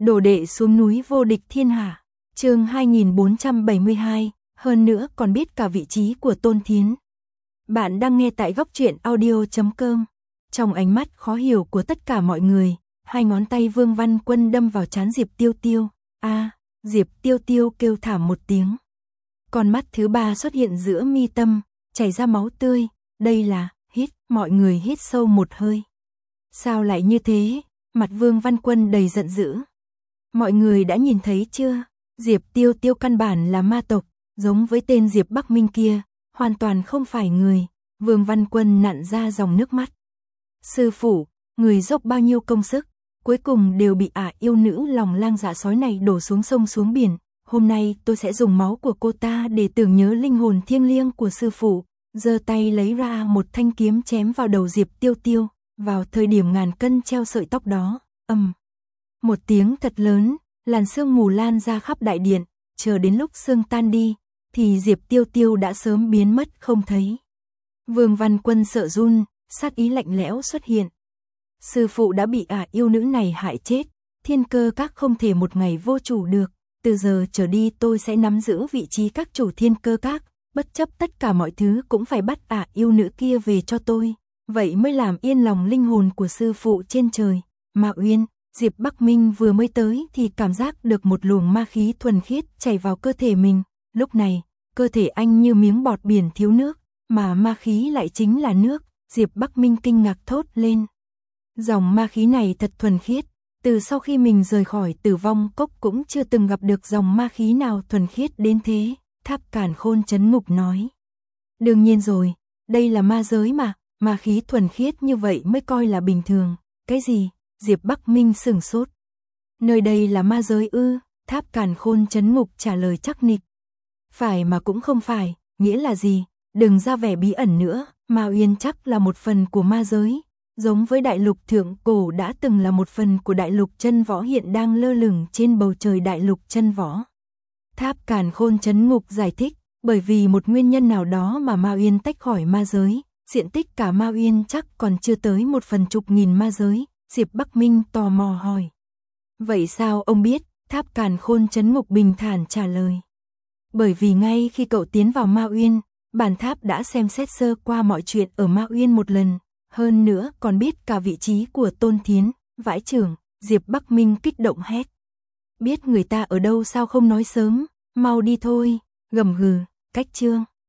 Đồ đệ xuống núi vô địch thiên hạ. Chương 2472, hơn nữa còn biết cả vị trí của Tôn Thiến. Bạn đang nghe tại góc truyện audio.com. Trong ánh mắt khó hiểu của tất cả mọi người, hai ngón tay Vương Văn Quân đâm vào trán Diệp Tiêu Tiêu. Diệp Tiêu Tiêu kêu thảm một tiếng. Con mắt thứ ba xuất hiện giữa mi tâm, chảy ra máu tươi. Đây là, mọi người hít sâu một hơi. Sao lại như thế? Mặt Vương Văn Quân đầy giận dữ. Mọi người đã nhìn thấy chưa? Diệp Tiêu Tiêu căn bản là ma tộc, giống với tên Diệp Bắc Minh kia, hoàn toàn không phải người. Vương Văn Quân nặn ra dòng nước mắt. Sư phụ, người dốc bao nhiêu công sức, cuối cùng đều bị yêu nữ lòng lang dạ sói này đổ xuống sông xuống biển. Hôm nay tôi sẽ dùng máu của cô ta để tưởng nhớ linh hồn thiêng liêng của sư phụ. Giơ tay lấy ra một thanh kiếm chém vào đầu Diệp Tiêu Tiêu, vào thời điểm ngàn cân treo sợi tóc đó. Một tiếng thật lớn, làn sương mù lan ra khắp đại điện, chờ đến lúc sương tan đi, thì Diệp Tiêu Tiêu đã sớm biến mất không thấy. Vương Văn Quân sợ run, sát ý lạnh lẽo xuất hiện. Sư phụ đã bị yêu nữ này hại chết, Thiên Cơ Các không thể một ngày vô chủ được. Từ giờ trở đi tôi sẽ nắm giữ vị trí các chủ Thiên Cơ Các, bất chấp tất cả mọi thứ cũng phải bắt yêu nữ kia về cho tôi. Vậy mới làm yên lòng linh hồn của sư phụ trên trời. Ma Uyên, Diệp Bắc Minh vừa mới tới thì cảm giác được một luồng ma khí thuần khiết chảy vào cơ thể mình. Lúc này, cơ thể anh như miếng bọt biển thiếu nước, mà ma khí lại chính là nước. Diệp Bắc Minh kinh ngạc thốt lên. Dòng ma khí này thật thuần khiết, từ sau khi mình rời khỏi Tử Vong Cốc cũng chưa từng gặp được dòng ma khí nào thuần khiết đến thế. Tháp Càn Khôn Chấn Ngục nói. Đương nhiên rồi, đây là ma giới mà, ma khí thuần khiết như vậy mới coi là bình thường. Cái gì? Diệp Bắc Minh sửng sốt. Nơi đây là ma giới ư? Tháp Càn Khôn Chấn Ngục trả lời chắc nịch. Phải mà cũng không phải, nghĩa là gì? Đừng ra vẻ bí ẩn nữa, Ma Uyên chắc là một phần của ma giới, giống với đại lục thượng cổ đã từng là một phần của đại lục chân võ hiện đang lơ lửng trên bầu trời đại lục chân võ. Tháp Càn Khôn Chấn Ngục giải thích, bởi vì một nguyên nhân nào đó mà Ma Uyên tách khỏi ma giới, diện tích cả Ma Uyên chắc còn chưa tới 1/10.000 ma giới. Diệp Bắc Minh tò mò hỏi. Vậy sao ông biết? Tháp Càn Khôn Chấn Ngục bình thản trả lời. Bởi vì ngay khi cậu tiến vào Ma Uyên, bản tháp đã xem xét sơ qua mọi chuyện ở Ma Uyên một lần, hơn nữa còn biết cả vị trí của Tôn Thiến. Vãi chưởng, Diệp Bắc Minh kích động hét. Biết người ta ở đâu sao không nói sớm, mau đi thôi. Gầm gừ, cách chương.